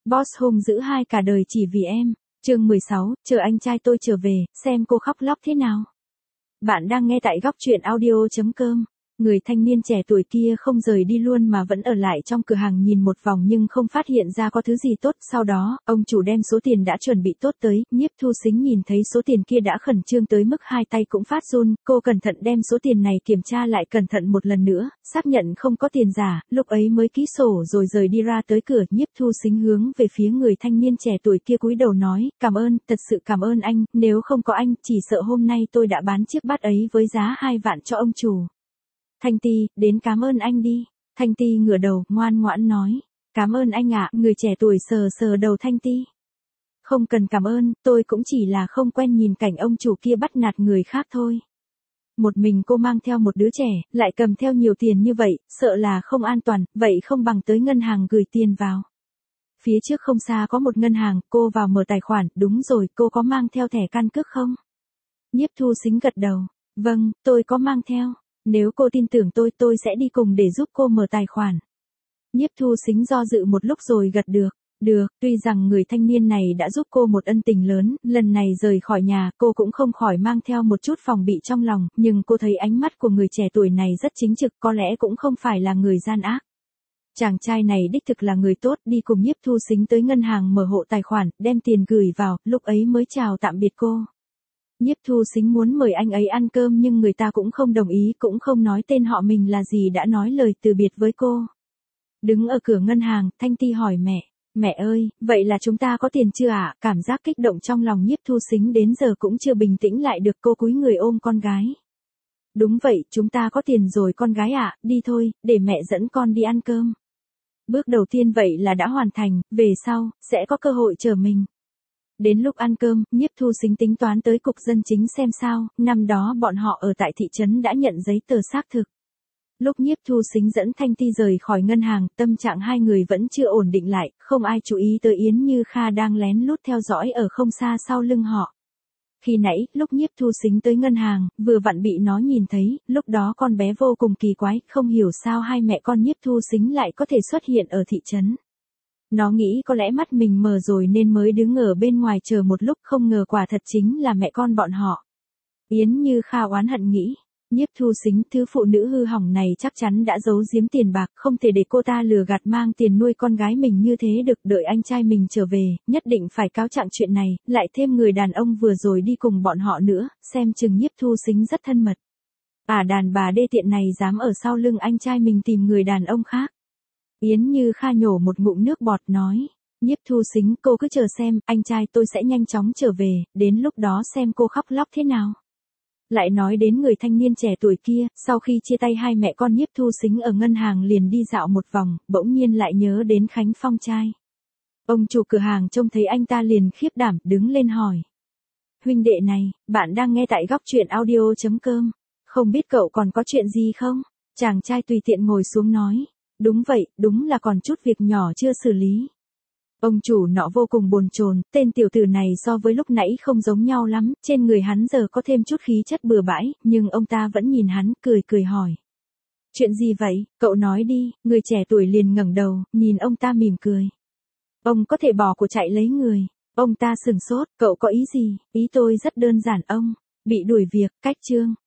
Boss hung dữ hai cả đời chỉ vì em. Chương 16, chờ anh trai tôi trở về, xem cô khóc lóc thế nào. Bạn đang nghe tại góc truyện audio.com. Người thanh niên trẻ tuổi kia không rời đi luôn mà vẫn ở lại trong cửa hàng nhìn một vòng nhưng không phát hiện ra có thứ gì tốt. Sau đó, ông chủ đem số tiền đã chuẩn bị tốt tới, Nhiếp Thu Sính nhìn thấy số tiền kia đã khẩn trương tới mức hai tay cũng phát run, cô cẩn thận đem số tiền này kiểm tra lại cẩn thận một lần nữa, xác nhận không có tiền giả, lúc ấy mới ký sổ rồi rời đi ra tới cửa. Nhiếp Thu Sính hướng về phía người thanh niên trẻ tuổi kia cúi đầu nói, cảm ơn, thật sự cảm ơn anh, nếu không có anh, chỉ sợ hôm nay tôi đã bán chiếc bát ấy với giá 2 vạn cho ông chủ. Thanh Ti, đến cảm ơn anh đi. Thanh Ti ngửa đầu, ngoan ngoãn nói. Cảm ơn anh ạ, người trẻ tuổi sờ sờ đầu Thanh Ti. Không cần cảm ơn, tôi cũng chỉ là không quen nhìn cảnh ông chủ kia bắt nạt người khác thôi. Một mình cô mang theo một đứa trẻ, lại cầm theo nhiều tiền như vậy, sợ là không an toàn, vậy không bằng tới ngân hàng gửi tiền vào. Phía trước không xa có một ngân hàng, cô vào mở tài khoản, đúng rồi, cô có mang theo thẻ căn cước không? Nhiếp Thu Sính gật đầu. Vâng, tôi có mang theo. Nếu cô tin tưởng tôi sẽ đi cùng để giúp cô mở tài khoản. Nhiếp Thu Sính do dự một lúc rồi gật được. Được, tuy rằng người thanh niên này đã giúp cô một ân tình lớn, lần này rời khỏi nhà cô cũng không khỏi mang theo một chút phòng bị trong lòng, nhưng cô thấy ánh mắt của người trẻ tuổi này rất chính trực, có lẽ cũng không phải là người gian ác. Chàng trai này đích thực là người tốt, đi cùng Nhiếp Thu Sính tới ngân hàng mở hộ tài khoản, đem tiền gửi vào, lúc ấy mới chào tạm biệt cô. Nhiếp Thu Sính muốn mời anh ấy ăn cơm nhưng người ta cũng không đồng ý, cũng không nói tên họ mình là gì đã nói lời từ biệt với cô. Đứng ở cửa ngân hàng, Thanh Ti hỏi mẹ, mẹ ơi, vậy là chúng ta có tiền chưa ạ? Cảm giác kích động trong lòng Nhiếp Thu Sính đến giờ cũng chưa bình tĩnh lại được, cô cúi người ôm con gái. Đúng vậy, chúng ta có tiền rồi con gái ạ, đi thôi, để mẹ dẫn con đi ăn cơm. Bước đầu tiên vậy là đã hoàn thành, về sau, sẽ có cơ hội chờ mình. Đến lúc ăn cơm, Nhiếp Thu Sính tính toán tới cục dân chính xem sao, năm đó bọn họ ở tại thị trấn đã nhận giấy tờ xác thực. Lúc Nhiếp Thu Sính dẫn Thanh Ti rời khỏi ngân hàng, tâm trạng hai người vẫn chưa ổn định lại, không ai chú ý tới Yến Như Kha đang lén lút theo dõi ở không xa sau lưng họ. Khi nãy, lúc Nhiếp Thu Sính tới ngân hàng, vừa vặn bị nó nhìn thấy, lúc đó con bé vô cùng kỳ quái, không hiểu sao hai mẹ con Nhiếp Thu Sính lại có thể xuất hiện ở thị trấn. Nó nghĩ có lẽ mắt mình mờ rồi nên mới đứng ở bên ngoài chờ một lúc, không ngờ quả thật chính là mẹ con bọn họ. Yến Như Kha oán hận nghĩ, Nhiếp Thu Sính, thứ phụ nữ hư hỏng này chắc chắn đã giấu giếm tiền bạc, không thể để cô ta lừa gạt mang tiền nuôi con gái mình như thế được, đợi anh trai mình trở về, nhất định phải cáo trạng chuyện này, lại thêm người đàn ông vừa rồi đi cùng bọn họ nữa, xem chừng Nhiếp Thu Sính rất thân mật. Đàn bà đê tiện này dám ở sau lưng anh trai mình tìm người đàn ông khác. Yến Như Kha nhổ một ngụm nước bọt nói, Nhiếp Thu Sính, cô cứ chờ xem, anh trai tôi sẽ nhanh chóng trở về, đến lúc đó xem cô khóc lóc thế nào. Lại nói đến người thanh niên trẻ tuổi kia, sau khi chia tay hai mẹ con Nhiếp Thu Sính ở ngân hàng liền đi dạo một vòng, bỗng nhiên lại nhớ đến Khánh Phong trai. Ông chủ cửa hàng trông thấy anh ta liền khiếp đảm, đứng lên hỏi. Huynh đệ này, bạn đang nghe tại góc truyện audio.com, không biết cậu còn có chuyện gì không? Chàng trai tùy tiện ngồi xuống nói. Đúng vậy, đúng là còn chút việc nhỏ chưa xử lý. Ông chủ nọ vô cùng bồn chồn, tên tiểu tử này so với lúc nãy không giống nhau lắm, trên người hắn giờ có thêm chút khí chất bừa bãi, nhưng ông ta vẫn nhìn hắn, cười hỏi. Chuyện gì vậy, cậu nói đi, người trẻ tuổi liền ngẩng đầu, nhìn ông ta mỉm cười. Ông có thể bỏ của chạy lấy người. Ông ta sừng sốt, cậu có ý gì? Ý tôi rất đơn giản ông, bị đuổi việc, cách chương.